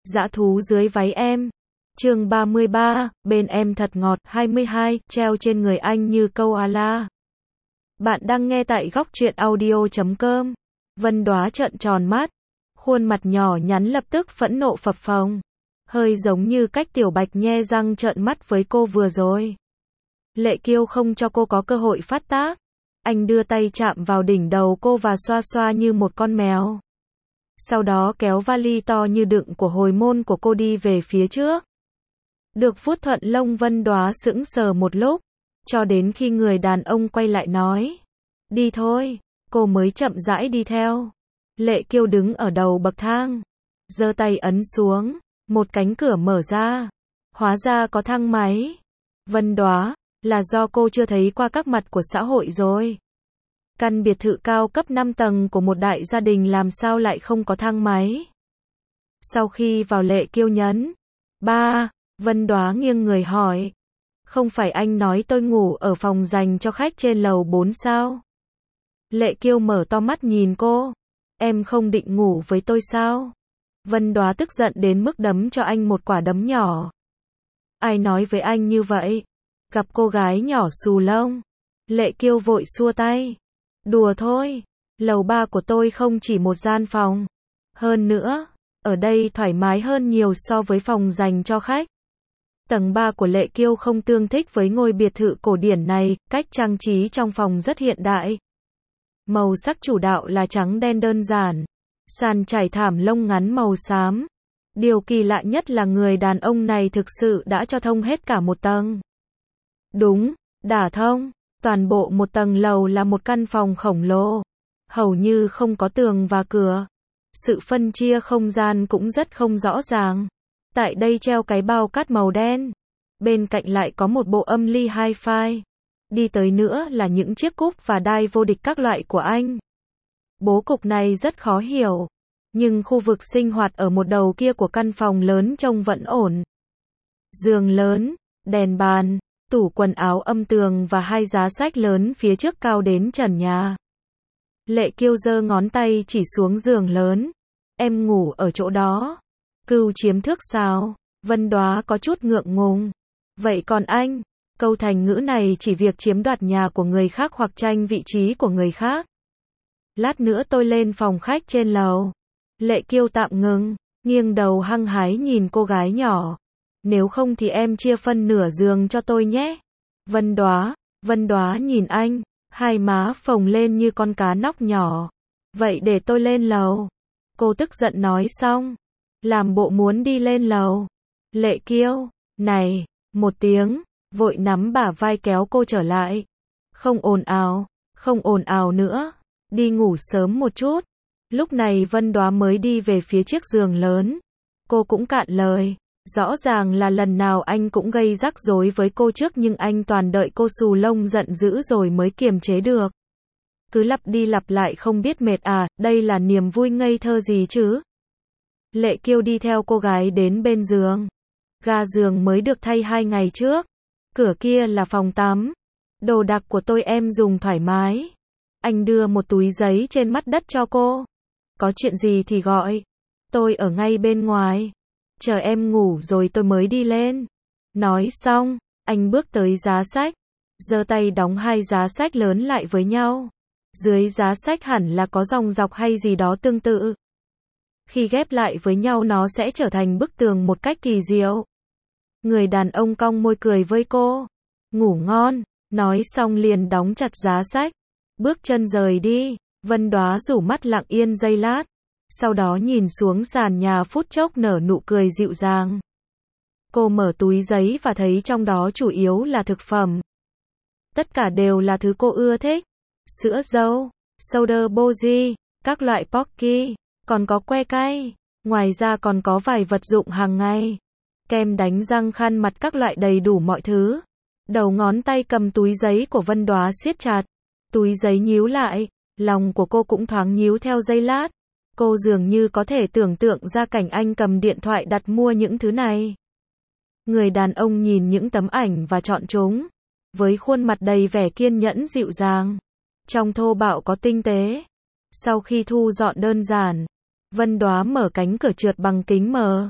Dã thú dưới váy em. Chương 33, bên em thật ngọt. 22, treo trên người anh như koala. Bạn đang nghe tại góc truyện audio.com. Vân Đoá trợn tròn mắt, khuôn mặt nhỏ nhắn lập tức phẫn nộ phập phồng, hơi giống như cách Tiểu Bạch nhe răng trợn mắt với cô vừa rồi. Lệ Kiêu không cho cô có cơ hội phát tác. Anh đưa tay chạm vào đỉnh đầu cô và xoa xoa như một con mèo. Sau đó kéo vali to như đựng của hồi môn của cô đi về phía trước. Được vuốt thuận lông, Vân Đoá sững sờ một lúc, cho đến khi người đàn ông quay lại nói, đi thôi, cô mới chậm rãi đi theo. Lệ Kiêu đứng ở đầu bậc thang, giơ tay ấn xuống, một cánh cửa mở ra, hóa ra có thang máy. Vân Đoá, là do cô chưa thấy qua các mặt của xã hội rồi. Căn biệt thự cao cấp 5 tầng của một đại gia đình làm sao lại không có thang máy? Sau khi vào, Lệ Kiêu nhấn ba. Vân Đoá nghiêng người hỏi, không phải anh nói tôi ngủ ở phòng dành cho khách trên lầu 4 sao? Lệ Kiêu mở to mắt nhìn cô, em không định ngủ với tôi sao? Vân Đoá tức giận đến mức đấm cho anh một quả đấm nhỏ. Ai nói với anh như vậy? Gặp cô gái nhỏ xù lông. Lệ Kiêu vội xua tay, đùa thôi, lầu 3 của tôi không chỉ một gian phòng. Hơn nữa, ở đây thoải mái hơn nhiều so với phòng dành cho khách. Tầng 3 của Lệ Kiêu không tương thích với ngôi biệt thự cổ điển này, cách trang trí trong phòng rất hiện đại. Màu sắc chủ đạo là trắng đen đơn giản, sàn trải thảm lông ngắn màu xám. Điều kỳ lạ nhất là người đàn ông này thực sự đã cho thông hết cả một tầng. Đúng, đả thông, toàn bộ một tầng lầu là một căn phòng khổng lồ, hầu như không có tường và cửa. Sự phân chia không gian cũng rất không rõ ràng. Tại đây treo cái bao cát màu đen, bên cạnh lại có một bộ âm ly hi-fi. Đi tới nữa là những chiếc cúp và đai vô địch các loại của anh. Bố cục này rất khó hiểu, nhưng khu vực sinh hoạt ở một đầu kia của căn phòng lớn trông vẫn ổn. Giường lớn, đèn bàn, tủ quần áo âm tường và hai giá sách lớn phía trước cao đến trần nhà. Lệ Kiêu giơ ngón tay chỉ xuống giường lớn, em ngủ ở chỗ đó. Cừu chiếm thước sao? Vân Đoá có chút ngượng ngùng. Vậy còn anh? Câu thành ngữ này chỉ việc chiếm đoạt nhà của người khác hoặc tranh vị trí của người khác. Lát nữa tôi lên phòng khách trên lầu. Lệ Kiêu tạm ngừng, nghiêng đầu hăng hái nhìn cô gái nhỏ. Nếu không thì em chia phân nửa giường cho tôi nhé. Vân Đoá nhìn anh, hai má phồng lên như con cá nóc nhỏ. Vậy để tôi lên lầu. Cô tức giận nói xong, làm bộ muốn đi lên lầu. Lệ Kiêu, này, một tiếng, vội nắm bả vai kéo cô trở lại. Không ồn ào nữa, đi ngủ sớm một chút. Lúc này Vân Đoá mới đi về phía chiếc giường lớn. Cô cũng cạn lời, rõ ràng là lần nào anh cũng gây rắc rối với cô trước nhưng anh toàn đợi cô xù lông giận dữ rồi mới kiềm chế được. Cứ lặp đi lặp lại không biết mệt à, đây là niềm vui ngây thơ gì chứ? Lệ Kiêu đi theo cô gái đến bên giường. Ga giường mới được thay 2 ngày trước. Cửa kia là phòng tắm. Đồ đạc của tôi em dùng thoải mái. Anh đưa một túi giấy trên mặt đất cho cô. Có chuyện gì thì gọi. Tôi ở ngay bên ngoài. Chờ em ngủ rồi tôi mới đi lên. Nói xong, anh bước tới giá sách, giơ tay đóng hai giá sách lớn lại với nhau. Dưới giá sách hẳn là có dòng dọc hay gì đó tương tự. Khi ghép lại với nhau nó sẽ trở thành bức tường một cách kỳ diệu. Người đàn ông cong môi cười với cô. Ngủ ngon, nói xong liền đóng chặt giá sách. Bước chân rời đi, Vân Đoá rủ mắt lặng yên giây lát. Sau đó nhìn xuống sàn nhà phút chốc nở nụ cười dịu dàng. Cô mở túi giấy và thấy trong đó chủ yếu là thực phẩm. Tất cả đều là thứ cô ưa thích. Sữa dâu, soda boji, các loại pocky, còn có que cay. Ngoài ra còn có vài vật dụng hàng ngày. Kem đánh răng, khăn mặt, các loại, đầy đủ mọi thứ. Đầu ngón tay cầm túi giấy của Vân Đoá siết chặt. Túi giấy nhíu lại, lòng của cô cũng thoáng nhíu theo giây lát. Cô dường như có thể tưởng tượng ra cảnh anh cầm điện thoại đặt mua những thứ này. Người đàn ông nhìn những tấm ảnh và chọn chúng, với khuôn mặt đầy vẻ kiên nhẫn dịu dàng. Trong thô bạo có tinh tế. Sau khi thu dọn đơn giản, Vân Đoá mở cánh cửa trượt bằng kính mờ.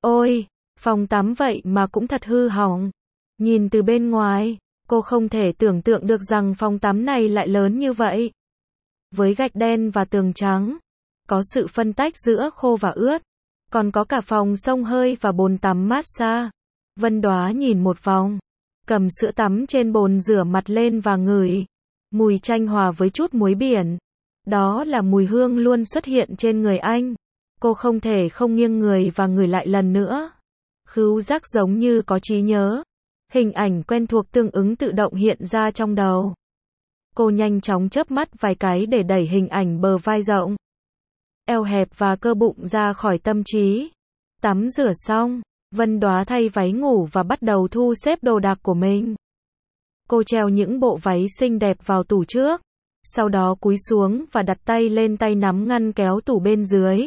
Ôi, phòng tắm vậy mà cũng thật hư hỏng. Nhìn từ bên ngoài, cô không thể tưởng tượng được rằng phòng tắm này lại lớn như vậy. Với gạch đen và tường trắng, có sự phân tách giữa khô và ướt, còn có cả phòng xông hơi và bồn tắm massage. Vân Đoá nhìn một vòng, cầm sữa tắm trên bồn rửa mặt lên và ngửi. Mùi chanh hòa với chút muối biển. Đó là mùi hương luôn xuất hiện trên người anh. Cô không thể không nghiêng người và ngửi lại lần nữa. Khứu giác giống như có trí nhớ. Hình ảnh quen thuộc tương ứng tự động hiện ra trong đầu. Cô nhanh chóng chớp mắt vài cái để đẩy hình ảnh bờ vai rộng, eo hẹp và cơ bụng ra khỏi tâm trí. Tắm rửa xong, Vân Đoá thay váy ngủ và bắt đầu thu xếp đồ đạc của mình. Cô treo những bộ váy xinh đẹp vào tủ trước, sau đó cúi xuống và đặt tay lên tay nắm ngăn kéo tủ bên dưới.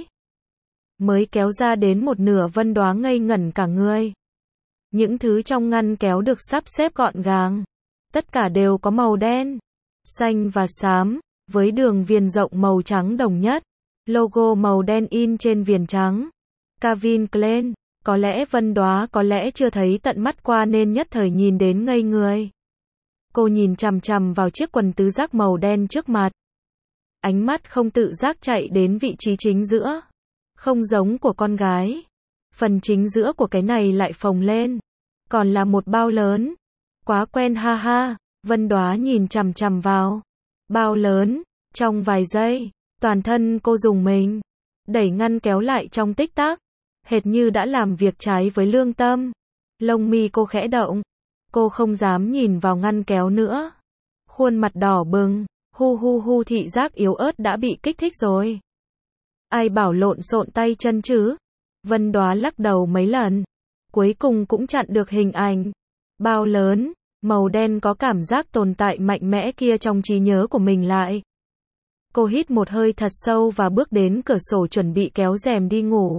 Mới kéo ra đến một nửa, Vân Đoá ngây ngẩn cả người. Những thứ trong ngăn kéo được sắp xếp gọn gàng. Tất cả đều có màu đen, xanh và xám, với đường viền rộng màu trắng đồng nhất. Logo màu đen in trên viền trắng. Calvin Klein. Có lẽ Vân Đoá có lẽ chưa thấy tận mắt qua nên nhất thời nhìn đến ngây người. Cô nhìn chằm chằm vào chiếc quần tứ giác màu đen trước mặt. Ánh mắt không tự giác chạy đến vị trí chính giữa. Không giống của con gái. Phần chính giữa của cái này lại phồng lên. Còn là một bao lớn. Quá quen ha ha. Vân Đoá nhìn chằm chằm vào. Bao lớn. Trong vài giây, toàn thân cô rùng mình. Đẩy ngăn kéo lại trong tích tắc. Hệt như đã làm việc trái với lương tâm. Lông mi cô khẽ động. Cô không dám nhìn vào ngăn kéo nữa. Khuôn mặt đỏ bừng. Hu thị giác yếu ớt đã bị kích thích rồi. Ai bảo lộn xộn tay chân chứ? Vân Đoá lắc đầu mấy lần. Cuối cùng cũng chặn được hình ảnh. Bao lớn, màu đen có cảm giác tồn tại mạnh mẽ kia trong trí nhớ của mình lại. Cô hít một hơi thật sâu và bước đến cửa sổ chuẩn bị kéo rèm đi ngủ.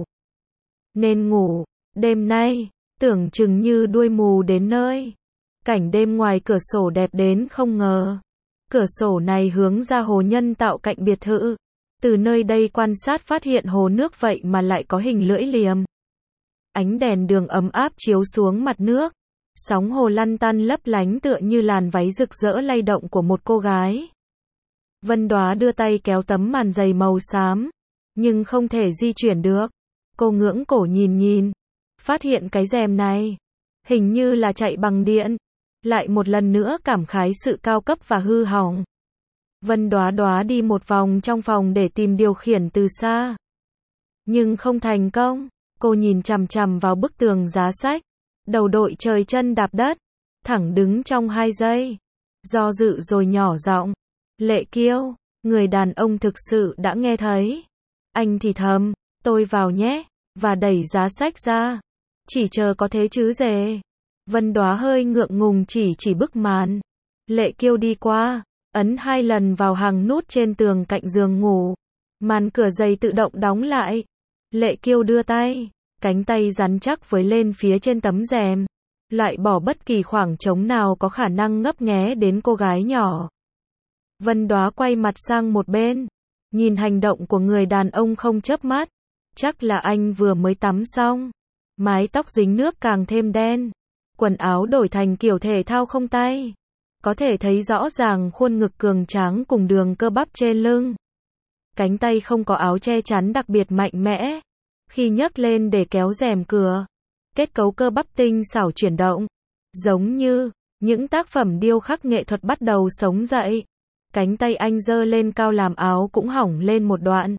Nên ngủ, đêm nay, tưởng chừng như đuôi mù đến nơi. Cảnh đêm ngoài cửa sổ đẹp đến không ngờ. Cửa sổ này hướng ra hồ nhân tạo cạnh biệt thự. Từ nơi đây quan sát phát hiện hồ nước vậy mà lại có hình lưỡi liềm. Ánh đèn đường ấm áp chiếu xuống mặt nước. Sóng hồ lăn tăn lấp lánh tựa như làn váy rực rỡ lay động của một cô gái. Vân Đoá đưa tay kéo tấm màn dày màu xám, nhưng không thể di chuyển được. Cô ngưỡng cổ nhìn, phát hiện cái rèm này hình như là chạy bằng điện. Lại một lần nữa cảm khái sự cao cấp và hư hỏng. Vân Đoá đi một vòng trong phòng để tìm điều khiển từ xa, nhưng không thành công. Cô nhìn chằm chằm vào bức tường giá sách, đầu đội trời chân đạp đất, thẳng đứng trong 2 giây, do dự rồi nhỏ giọng, Lệ Kiêu. Người đàn ông thực sự đã nghe thấy. Anh thì thầm, tôi vào nhé, và đẩy giá sách ra. Chỉ chờ có thế chứ dề. Vân Đoá hơi ngượng ngùng chỉ bức màn. Lệ Kiêu đi qua, ấn 2 lần vào hàng nút trên tường cạnh giường ngủ. Màn cửa dày tự động đóng lại. Lệ Kiêu đưa tay, cánh tay rắn chắc với lên phía trên tấm rèm, loại bỏ bất kỳ khoảng trống nào có khả năng ngấp nghé đến cô gái nhỏ. Vân Đoá quay mặt sang một bên, nhìn hành động của người đàn ông không chớp mắt. Chắc là anh vừa mới tắm xong. Mái tóc dính nước càng thêm đen. Quần áo đổi thành kiểu thể thao không tay. Có thể thấy rõ ràng khuôn ngực cường tráng cùng đường cơ bắp trên lưng. Cánh tay không có áo che chắn đặc biệt mạnh mẽ. Khi nhấc lên để kéo rèm cửa, kết cấu cơ bắp tinh xảo chuyển động. Giống như những tác phẩm điêu khắc nghệ thuật bắt đầu sống dậy. Cánh tay anh giơ lên cao làm áo cũng hỏng lên một đoạn.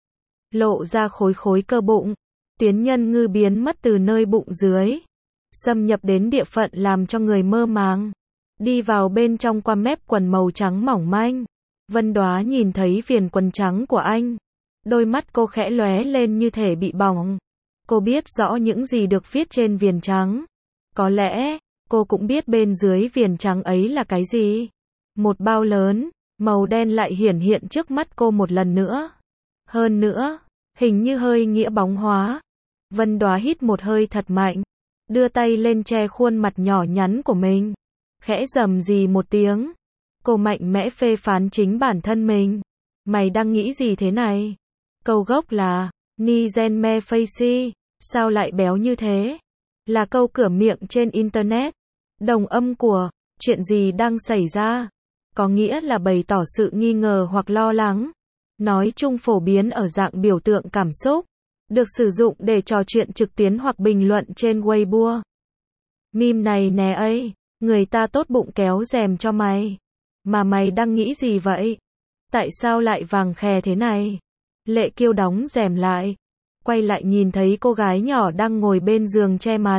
Lộ ra khối cơ bụng. Tuyến nhân ngư biến mất từ nơi bụng dưới, xâm nhập đến địa phận làm cho người mơ màng. Đi vào bên trong qua mép quần màu trắng mỏng manh. Vân Đoá nhìn thấy viền quần trắng của anh. Đôi mắt cô khẽ lóe lên như thể bị bỏng. Cô biết rõ những gì được viết trên viền trắng. Có lẽ, cô cũng biết bên dưới viền trắng ấy là cái gì. Một bao lớn, màu đen lại hiển hiện trước mắt cô một lần nữa. Hơn nữa, hình như hơi nghĩa bóng hóa. Vân Đoá hít một hơi thật mạnh, đưa tay lên che khuôn mặt nhỏ nhắn của mình. Khẽ rầm rì một tiếng. Cô mạnh mẽ phê phán chính bản thân mình. Mày đang nghĩ gì thế này? Câu gốc là, Ni gen me faci. Sao lại béo như thế? Là câu cửa miệng trên Internet. Đồng âm của, chuyện gì đang xảy ra? Có nghĩa là bày tỏ sự nghi ngờ hoặc lo lắng. Nói chung phổ biến ở dạng biểu tượng cảm xúc. Được sử dụng để trò chuyện trực tuyến hoặc bình luận trên Weibo. Meme này nè ấy, người ta tốt bụng kéo rèm cho mày. Mà mày đang nghĩ gì vậy? Tại sao lại vàng khè thế này? Lệ Kiêu đóng rèm lại. Quay lại nhìn thấy cô gái nhỏ đang ngồi bên giường che mặt.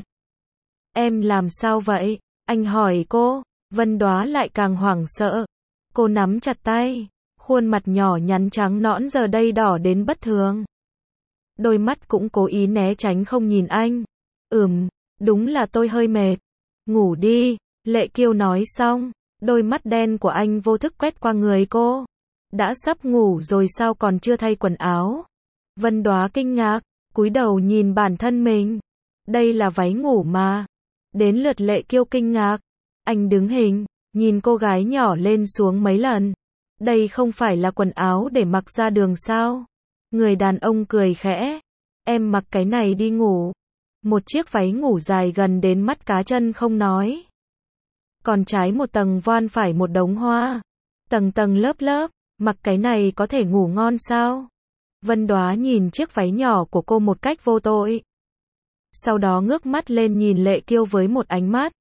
Em làm sao vậy? Anh hỏi cô. Vân Đoá lại càng hoảng sợ. Cô nắm chặt tay. Khuôn mặt nhỏ nhắn trắng nõn giờ đây đỏ đến bất thường. Đôi mắt cũng cố ý né tránh không nhìn anh. Đúng là tôi hơi mệt. Ngủ đi. Lệ Kiêu nói xong. Đôi mắt đen của anh vô thức quét qua người cô. Đã sắp ngủ rồi sao còn chưa thay quần áo? Vân Đoá kinh ngạc, cúi đầu nhìn bản thân mình. Đây là váy ngủ mà. Đến lượt Lệ Kiêu kinh ngạc. Anh đứng hình, nhìn cô gái nhỏ lên xuống mấy lần. Đây không phải là quần áo để mặc ra đường sao? Người đàn ông cười khẽ. Em mặc cái này đi ngủ. Một chiếc váy ngủ dài gần đến mắt cá chân không nói. Còn trái một tầng voan phải một đống hoa. Tầng tầng lớp lớp, mặc cái này có thể ngủ ngon sao? Vân Đoá nhìn chiếc váy nhỏ của cô một cách vô tội. Sau đó ngước mắt lên nhìn Lệ Kiêu với một ánh mắt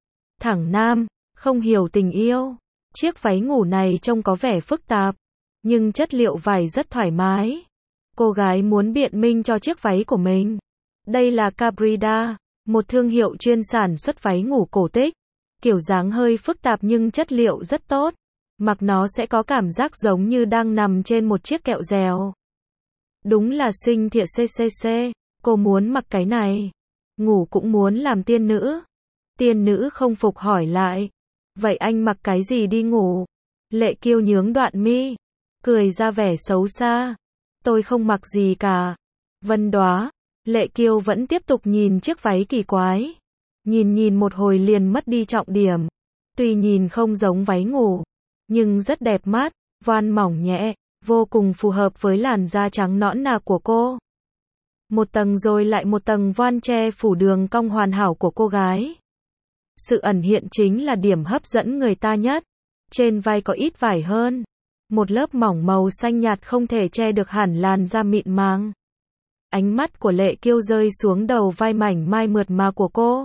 thẳng nam, không hiểu tình yêu. Chiếc váy ngủ này trông có vẻ phức tạp, nhưng chất liệu vải rất thoải mái. Cô gái muốn biện minh cho chiếc váy của mình. Đây là Cabrida, một thương hiệu chuyên sản xuất váy ngủ cổ tích. Kiểu dáng hơi phức tạp nhưng chất liệu rất tốt. Mặc nó sẽ có cảm giác giống như đang nằm trên một chiếc kẹo dẻo. Đúng là xinh thiệt ccc, cô muốn mặc cái này. Ngủ cũng muốn làm tiên nữ. Tiên nữ không phục hỏi lại. Vậy anh mặc cái gì đi ngủ? Lệ Kiêu nhướng đoạn mi, cười ra vẻ xấu xa. Tôi không mặc gì cả. Vân Đoá. Lệ Kiêu vẫn tiếp tục nhìn chiếc váy kỳ quái. Nhìn một hồi liền mất đi trọng điểm. Tuy nhìn không giống váy ngủ, nhưng rất đẹp mắt, voan mỏng nhẹ, vô cùng phù hợp với làn da trắng nõn nà của cô. Một tầng rồi lại một tầng voan che phủ đường cong hoàn hảo của cô gái. Sự ẩn hiện chính là điểm hấp dẫn người ta nhất. Trên vai có ít vải hơn. Một lớp mỏng màu xanh nhạt không thể che được hẳn làn da mịn màng. Ánh mắt của Lệ Kiêu rơi xuống đầu vai mảnh mai mượt mà của cô.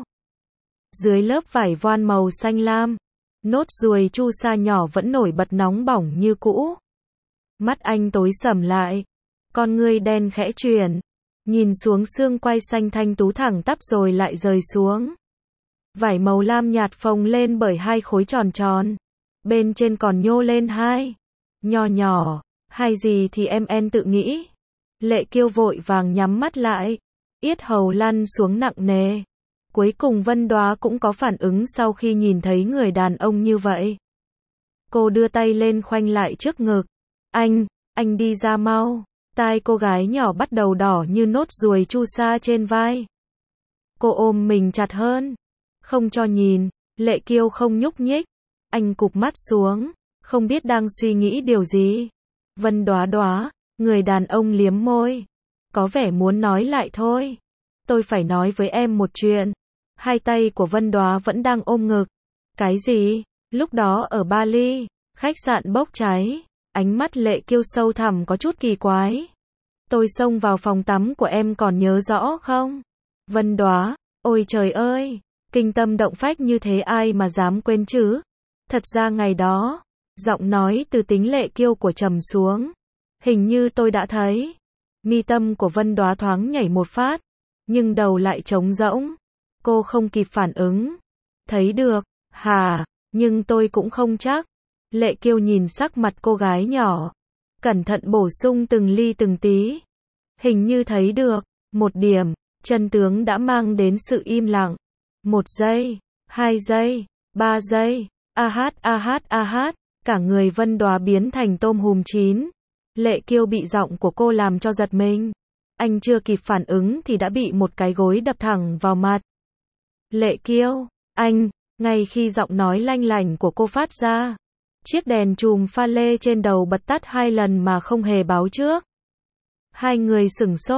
Dưới lớp vải voan màu xanh lam, nốt ruồi chu sa nhỏ vẫn nổi bật nóng bỏng như cũ. Mắt anh tối sầm lại, con ngươi đen khẽ chuyển, nhìn xuống xương quai xanh thanh tú thẳng tắp rồi lại rời xuống. Vải màu lam nhạt phồng lên bởi hai khối tròn tròn, bên trên còn nhô lên hai nho nhỏ, hay gì thì em tự nghĩ. Lệ Kiêu vội vàng nhắm mắt lại, yết hầu lăn xuống nặng nề. Cuối cùng Vân Đoá cũng có phản ứng sau khi nhìn thấy người đàn ông như vậy. Cô đưa tay lên khoanh lại trước ngực. Anh đi ra mau. Tai cô gái nhỏ bắt đầu đỏ như nốt ruồi chu sa trên vai. Cô ôm mình chặt hơn. Không cho nhìn. Lệ Kiêu không nhúc nhích. Anh cụp mắt xuống, không biết đang suy nghĩ điều gì. Vân Đoá, người đàn ông liếm môi. Có vẻ muốn nói lại thôi. Tôi phải nói với em một chuyện. Hai tay của Vân Đoá vẫn đang ôm ngực. Cái gì? Lúc đó ở Bali, khách sạn bốc cháy. Ánh mắt Lệ Kiêu sâu thẳm có chút kỳ quái. Tôi xông vào phòng tắm của em còn nhớ rõ không? Vân Đoá, ôi trời ơi, kinh tâm động phách như thế ai mà dám quên chứ? Thật ra ngày đó, giọng nói từ tính Lệ Kiêu của trầm xuống. Hình như tôi đã thấy. Mi tâm của Vân Đoá thoáng nhảy một phát, nhưng đầu lại trống rỗng. Cô không kịp phản ứng. Thấy được, hả, nhưng tôi cũng không chắc. Lệ Kiêu nhìn sắc mặt cô gái nhỏ, cẩn thận bổ sung từng ly từng tí. Hình như thấy được. Một điểm, chân tướng đã mang đến sự im lặng. 1 giây, 2 giây, 3 giây, cả người Vân Đoá biến thành tôm hùm chín. Lệ Kiêu bị giọng của cô làm cho giật mình. Anh chưa kịp phản ứng thì đã bị một cái gối đập thẳng vào mặt. Lệ Kiêu, anh, ngay khi giọng nói lanh lảnh của cô phát ra, chiếc đèn chùm pha lê trên đầu bật tắt 2 lần mà không hề báo trước. Hai người sửng sốt,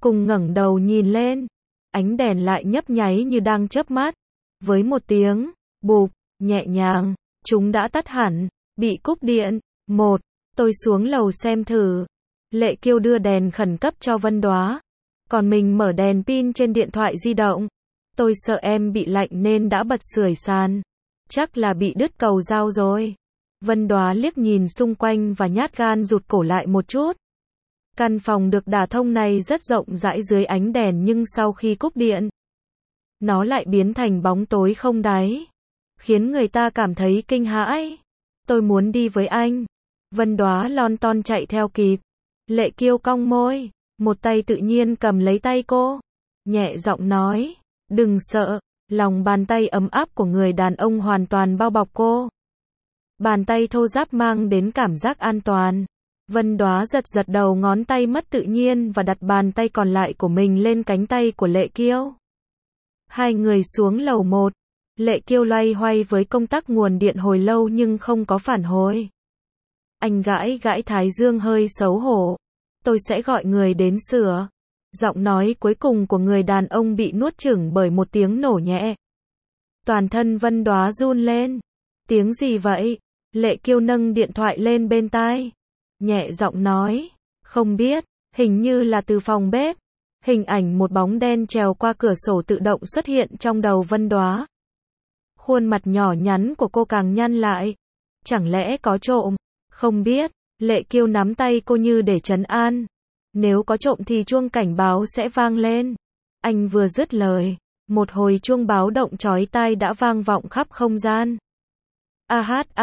cùng ngẩng đầu nhìn lên. Ánh đèn lại nhấp nháy như đang chớp mắt. Với một tiếng, bụp, nhẹ nhàng, chúng đã tắt hẳn, bị cúp điện. Tôi xuống lầu xem thử. Lệ Kiêu đưa đèn khẩn cấp cho Vân Đoá. Còn mình mở đèn pin trên điện thoại di động. Tôi sợ em bị lạnh nên đã bật sưởi sàn. Chắc là bị đứt cầu dao rồi. Vân Đoá liếc nhìn xung quanh và nhát gan rụt cổ lại một chút. Căn phòng được đả thông này rất rộng rãi dưới ánh đèn nhưng sau khi cúp điện, nó lại biến thành bóng tối không đáy, khiến người ta cảm thấy kinh hãi. Tôi muốn đi với anh. Vân Đoá lon ton chạy theo kịp. Lệ Kiêu cong môi, một tay tự nhiên cầm lấy tay cô, nhẹ giọng nói, đừng sợ. Lòng bàn tay ấm áp của người đàn ông hoàn toàn bao bọc cô. Bàn tay thô ráp mang đến cảm giác an toàn. Vân Đoá giật giật đầu ngón tay mất tự nhiên và đặt bàn tay còn lại của mình lên cánh tay của Lệ Kiêu. Hai người xuống lầu 1. Lệ Kiêu loay hoay với công tắc nguồn điện hồi lâu nhưng không có phản hồi. Anh gãi gãi thái dương hơi xấu hổ. Tôi sẽ gọi người đến sửa. Giọng nói cuối cùng của người đàn ông bị nuốt chửng bởi một tiếng nổ nhẹ. Toàn thân Vân Đoá run lên. Tiếng gì vậy? Lệ Kiêu nâng điện thoại lên bên tai, nhẹ giọng nói, không biết, hình như là từ phòng bếp. Hình ảnh một bóng đen trèo qua cửa sổ tự động xuất hiện trong đầu Vân Đoá. Khuôn mặt nhỏ nhắn của cô càng nhăn lại. Chẳng lẽ có trộm? Không biết. Lệ Kiêu nắm tay cô như để trấn an. Nếu có trộm thì chuông cảnh báo sẽ vang lên. Anh vừa dứt lời, một hồi chuông báo động chói tai đã vang vọng khắp không gian. A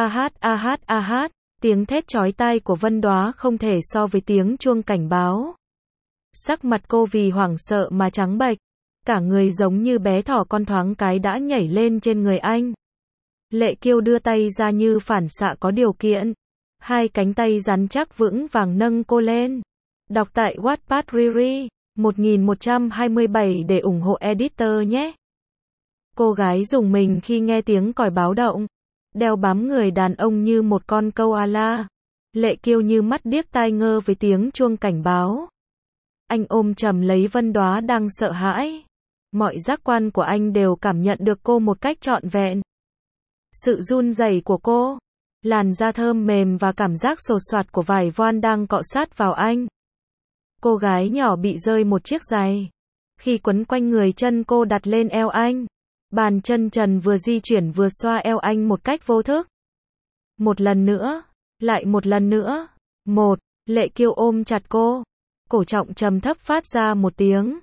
hát, tiếng thét chói tai của Vân Đoá không thể so với tiếng chuông cảnh báo. Sắc mặt cô vì hoảng sợ mà trắng bệch, cả người giống như bé thỏ con thoáng cái đã nhảy lên trên người anh. Lệ Kiêu đưa tay ra như phản xạ có điều kiện, hai cánh tay rắn chắc vững vàng nâng cô lên. Đọc tại Wattpad Riri 1127 để ủng hộ editor nhé. Cô gái rùng mình khi nghe tiếng còi báo động, đeo bám người đàn ông như một con koala. Lệ Kiêu như mắt điếc tai ngơ với tiếng chuông cảnh báo. Anh ôm chầm lấy Vân Đoá đang sợ hãi. Mọi giác quan của anh đều cảm nhận được cô một cách trọn vẹn. Sự run rẩy của cô, làn da thơm mềm và cảm giác xột xoạt của vải voan đang cọ sát vào anh. Cô gái nhỏ bị rơi một chiếc giày. Khi quấn quanh người chân cô đặt lên eo anh, bàn chân trần vừa di chuyển vừa xoa eo anh một cách vô thức. Một lần nữa, lại một lần nữa. Lệ Kiêu ôm chặt cô. Cổ trọng trầm thấp phát ra một tiếng.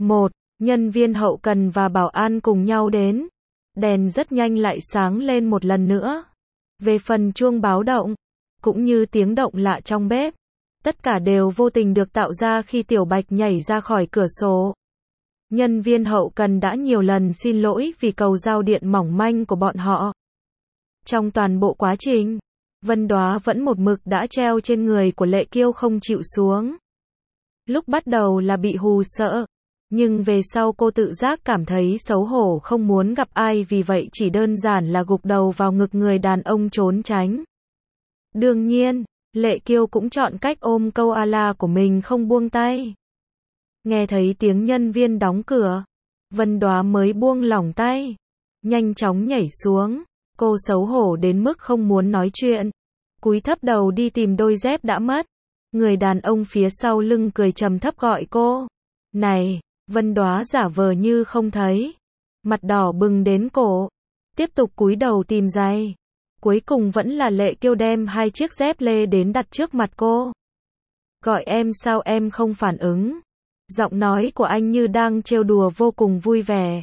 Nhân viên hậu cần và bảo an cùng nhau đến. Đèn rất nhanh lại sáng lên một lần nữa. Về phần chuông báo động, cũng như tiếng động lạ trong bếp, tất cả đều vô tình được tạo ra khi Tiểu Bạch nhảy ra khỏi cửa sổ. Nhân viên hậu cần đã nhiều lần xin lỗi vì cầu giao điện mỏng manh của bọn họ. Trong toàn bộ quá trình, Vân Đoá vẫn một mực đã treo trên người của Lệ Kiêu không chịu xuống. Lúc bắt đầu là bị hù sợ, nhưng về sau cô tự giác cảm thấy xấu hổ không muốn gặp ai vì vậy chỉ đơn giản là gục đầu vào ngực người đàn ông trốn tránh. Đương nhiên, Lệ Kiêu cũng chọn cách ôm koala của mình không buông tay. Nghe thấy tiếng nhân viên đóng cửa, Vân Đoá mới buông lỏng tay, nhanh chóng nhảy xuống. Cô xấu hổ đến mức không muốn nói chuyện, cúi thấp đầu đi tìm đôi dép đã mất. Người đàn ông phía sau lưng cười trầm thấp gọi cô. Này, Vân Đoá giả vờ như không thấy, mặt đỏ bừng đến cổ, tiếp tục cúi đầu tìm giày. Cuối cùng vẫn là Lệ Kiêu đem hai chiếc dép lê đến đặt trước mặt cô. Gọi em sao em không phản ứng? Giọng nói của anh như đang trêu đùa vô cùng vui vẻ.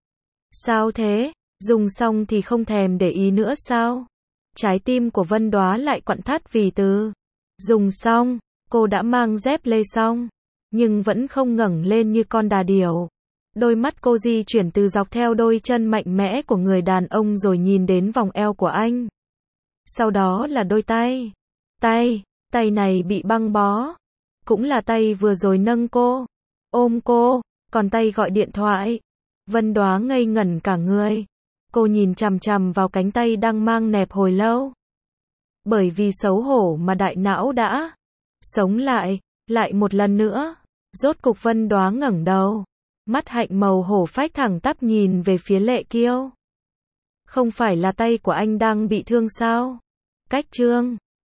Sao thế? Dùng xong thì không thèm để ý nữa sao? Trái tim của Vân Đoá lại quặn thắt vì từ dùng xong, cô đã mang dép lê xong, nhưng vẫn không ngẩng lên như con đà điểu. Đôi mắt cô di chuyển từ dọc theo đôi chân mạnh mẽ của người đàn ông rồi nhìn đến vòng eo của anh. Sau đó là đôi tay. Tay này bị băng bó. Cũng là tay vừa rồi nâng cô, ôm cô, còn tay gọi điện thoại. Vân Đoá ngây ngẩn cả người. Cô nhìn chằm chằm vào cánh tay đang mang nẹp hồi lâu. Bởi vì xấu hổ mà đại não đã sống lại một lần nữa. Rốt cục Vân Đoá ngẩng đầu. Mắt hạnh màu hổ phách thẳng tắp nhìn về phía Lệ Kiêu. Không phải là tay của anh đang bị thương sao? Cách Trương